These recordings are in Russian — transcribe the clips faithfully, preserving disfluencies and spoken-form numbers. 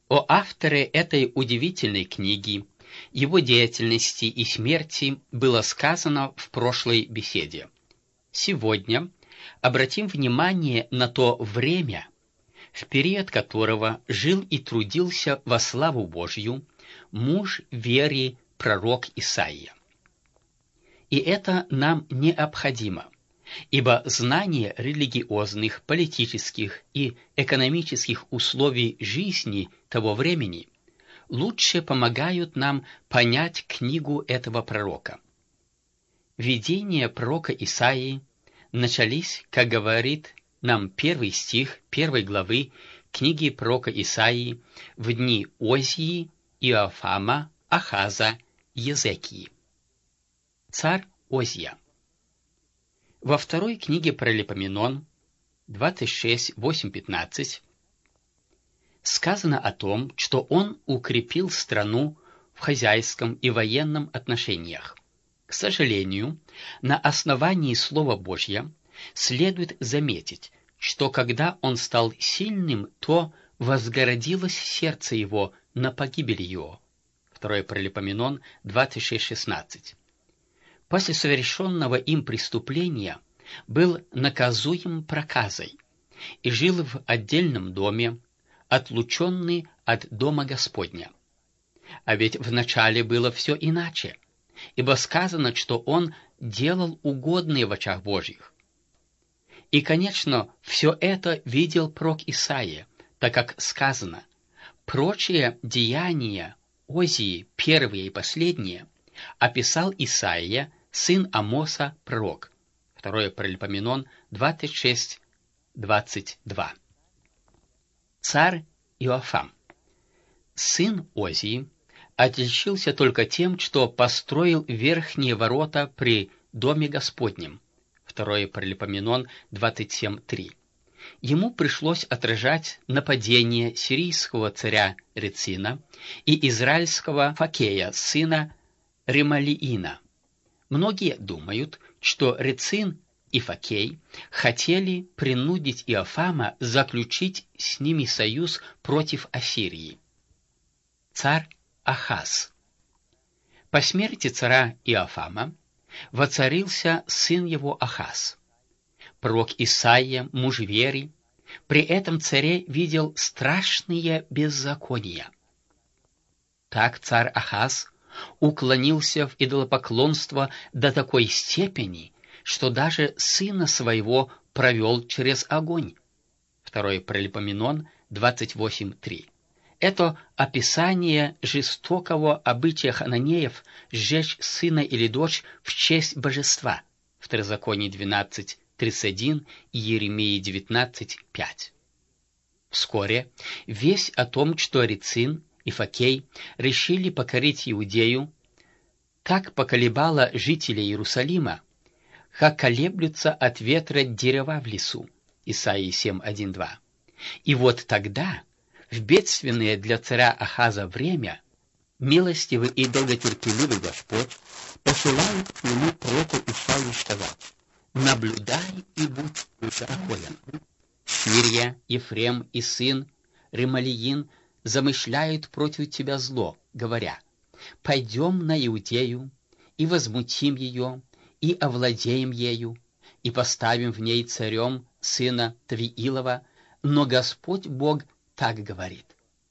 О авторе этой удивительной книги, его деятельности и смерти было сказано в прошлой беседе. Сегодня обратим внимание на то время, в период которого жил и трудился во славу Божью муж веры пророк Исаия. И это нам необходимо, ибо знание религиозных, политических и экономических условий жизни того времени лучше помогают нам понять книгу этого пророка. Видения пророка Исаии начались, как говорит нам первый стих первой главы книги пророка Исаии, в дни Озии, Иофама, Ахаза, Езекии. Царь Озия. Во второй книге Паралипоменон двадцать шесть, восемь, пятнадцать сказано о том, что он укрепил страну в хозяйском и военном отношениях. К сожалению, на основании Слова Божьего следует заметить, что когда он стал сильным, то возгородилось сердце его на погибель его. второй Паралипоменон двадцать шесть, шестнадцать. После совершенного им преступления был наказуем проказой и жил в отдельном доме, отлученный от дома Господня. А ведь вначале было все иначе, ибо сказано, что он делал угодное в очах Божьих. И, конечно, все это видел пророк Исаия, так как сказано: прочие деяния Озии, первые и последние, описал Исаия, сын Амоса, пророк. второй Паралипоменон двадцать шесть, двадцать два. Царь Иофам, сын Озии, отличился только тем, что построил верхние ворота при доме Господнем. второй Паралипоменон двадцать семь, три. Ему пришлось отражать нападение сирийского царя Рецина и израильского Факея, сына Ремалиина. Многие думают, что Рецин и Факей хотели принудить Иофама заключить с ними союз против Ассирии. Царь Ахаз. По смерти царя Иофама воцарился сын его Ахаз. Пророк Исаия, муж веры, при этом царе видел страшные беззакония. Так царь Ахаз уклонился в идолопоклонство до такой степени, что даже сына своего провел через огонь. второй Паралипоменон двадцать восемь, три. Это описание жестокого обычая хананеев сжечь сына или дочь в честь божества. Второзаконие двенадцать, тридцать один и Иеремии девятнадцать, пять. Вскоре весть о том, что Рецин и Факей решили покорить Иудею, так поколебала жителей Иерусалима, как колеблются от ветра дерева в лесу. Исаии семь, один, два. И вот тогда, в бедственное для царя Ахаза время, милостивый и долготерпеливый Господь посылает к нему пророку Исаию сказать: «Наблюдай и будь спокоен. Сирия, Ефрем и сын Ремалиин замышляют против тебя зло, говоря: пойдем на Иудею и возмутим ее, и овладеем ею, и поставим в ней царем сына Твиилова, но Господь Бог так говорит: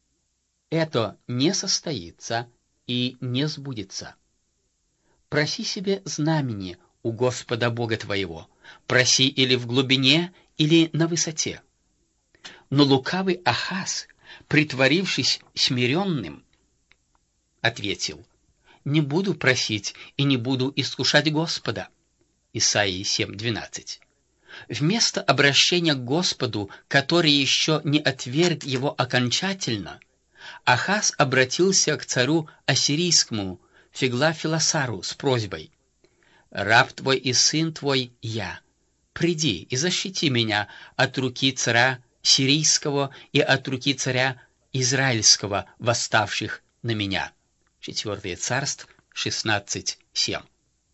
это не состоится и не сбудется. Проси себе знамение у Господа Бога твоего, проси или в глубине, или на высоте». Но лукавый Ахаз, притворившись смиренным, ответил: «Не буду просить и не буду искушать Господа». Исаии семь, двенадцать. Вместо обращения к Господу, который еще не отверг его окончательно, Ахаз обратился к царю ассирийскому Фиглофилосару с просьбой: «Раб твой и сын твой я, приди и защити меня от руки царя сирийского и от руки царя израильского, восставших на меня». четвёртое Царств шестнадцать, семь.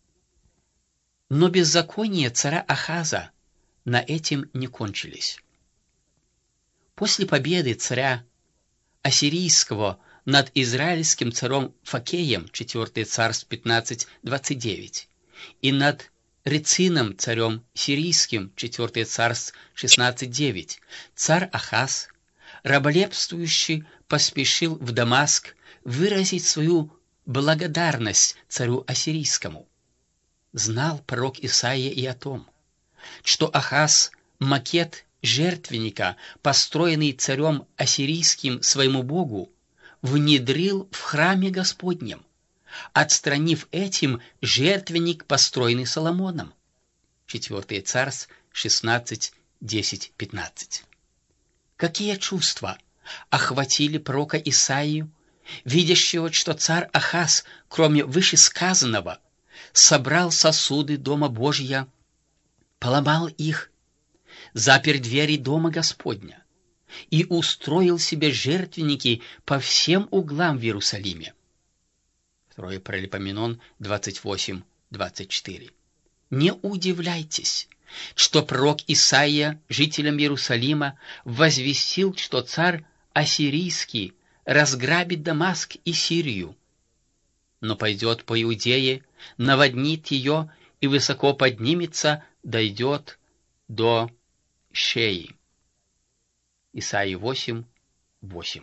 Но беззакония царя Ахаза на этим не кончились. После победы царя ассирийского над израильским царем Факеем, четвёртое царств пятнадцать двадцать девять, и над Рецином царем сирийским, четвёртое царств шестнадцать девять, царь Ахаз, раболепствующий, поспешил в Дамаск выразить свою благодарность царю ассирийскому. Знал пророк Исаия и о том, что Ахаз макет жертвенника, построенный царем ассирийским своему богу, внедрил в храме Господнем, отстранив этим жертвенник, построенный Соломоном. четвёртое царств шестнадцать десять пятнадцать. Какие чувства охватили пророка Исаию, видящего, что царь Ахаз, кроме вышесказанного, собрал сосуды дома Божья, поломал их, запер двери дома Господня и устроил себе жертвенники по всем углам в Иерусалиме. второе Паралипоменон двадцать восемь двадцать четыре. Не удивляйтесь, что пророк Исаия жителям Иерусалима возвестил, что царь ассирийский разграбит Дамаск и Сирию, но пойдет по Иудее, наводнит ее и высоко поднимется, дойдет до Шеи. Исаия восемь восемь.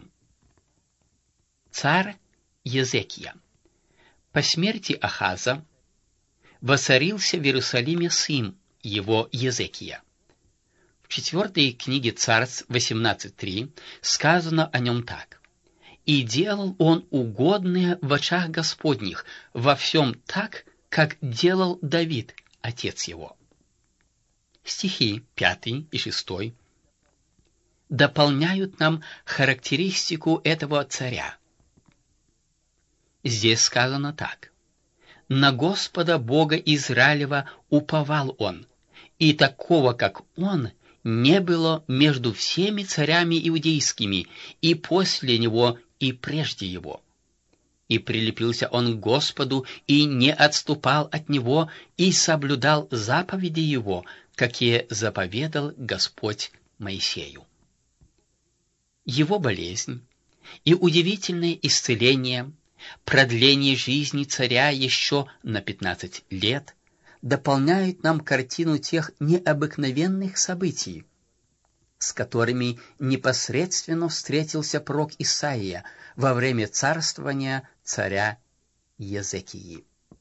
Царь Езекия. По смерти Ахаза воцарился в Иерусалиме сын его Езекия. В четвертой книге Царств восемнадцать три сказано о нем так: «И делал он угодное в очах Господних, во всем так, как делал Давид, отец его». Стихи пятый и шестой дополняют нам характеристику этого царя. Здесь сказано так: «На Господа Бога Израилева уповал он, и такого, как он, не было между всеми царями иудейскими, и после него, и прежде его. И прилепился он к Господу, и не отступал от него, и соблюдал заповеди его, какие заповедал Господь Моисею». Его болезнь и удивительное исцеление, продление жизни царя еще на пятнадцать лет дополняют нам картину тех необыкновенных событий, с которыми непосредственно встретился пророк Исаия во время царствования царя Езекии.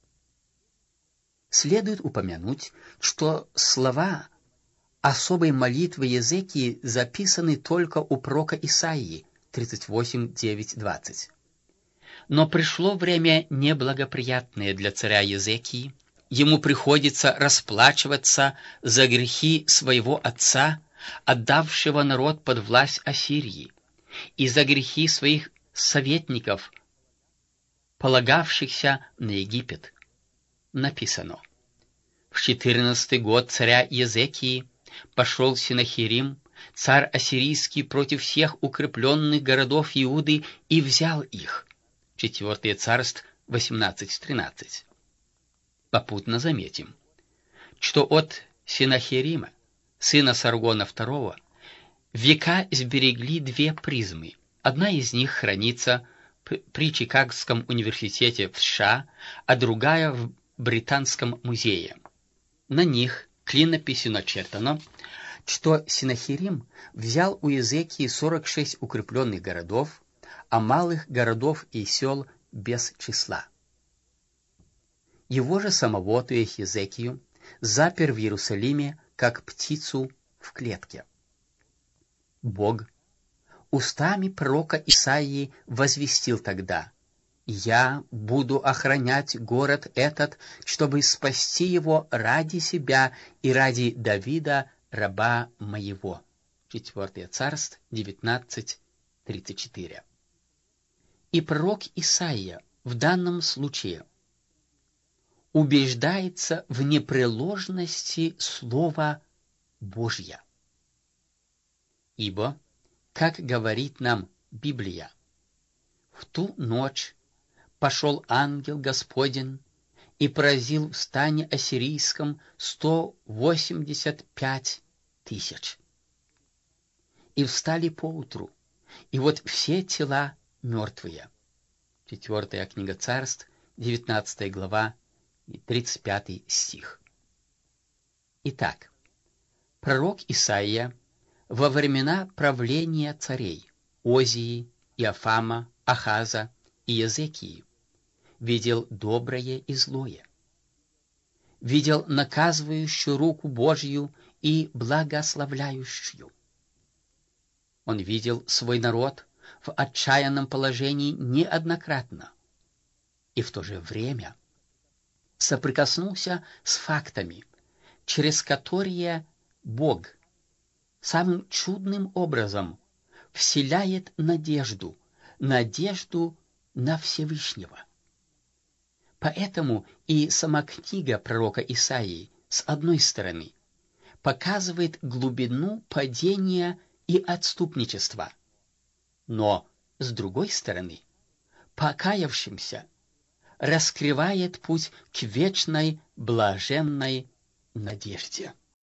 Следует упомянуть, что слова особой молитвы Езекии записаны только у пророка Исаии тридцать восемь девять двадцать. Но пришло время неблагоприятное для царя Езекии. Ему приходится расплачиваться за грехи своего отца, отдавшего народ под власть Ассирии, и за грехи своих советников, полагавшихся на Египет. Написано: «В четырнадцатый год царя Езекии пошел Сенахерим, царь ассирийский, против всех укрепленных городов Иуды и взял их». четвёртое царств восемнадцать тринадцать. Попутно заметим, что от Сенахерима, сына Саргона второго, века сберегли две призмы. Одна из них хранится при Чикагском университете в США, а другая в Британском музее. На них клинописью начертано, что Сенахерим взял у Езекии сорок шесть укрепленных городов, а малых городов и сел без числа. Его же самого, то есть Езекию, запер в Иерусалиме, как птицу в клетке. Бог устами пророка Исаии возвестил тогда: «Я буду охранять город этот, чтобы спасти его ради себя и ради Давида, раба моего». четвёртое царств девятнадцать тридцать четыре. И пророк Исаия в данном случае убеждается в непреложности Слова Божья. Ибо, как говорит нам Библия, в ту ночь пошел ангел Господень и поразил в стане ассирийском сто восемьдесят пять тысяч. И встали поутру, и вот все тела мертвые. Четвертая книга Царств, девятнадцатая глава, тридцать пятый стих. Итак, пророк Исаия во времена правления царей Озии, Иофама, Ахаза и Езекии видел доброе и злое, видел наказывающую руку Божью и благословляющую. Он видел свой народ в отчаянном положении неоднократно и в то же время соприкоснулся с фактами, через которые Бог самым чудным образом вселяет надежду, надежду на Всевышнего. Поэтому и сама книга пророка Исаии, с одной стороны, показывает глубину падения и отступничества, но, с другой стороны, покаявшимся раскрывает путь к вечной блаженной надежде.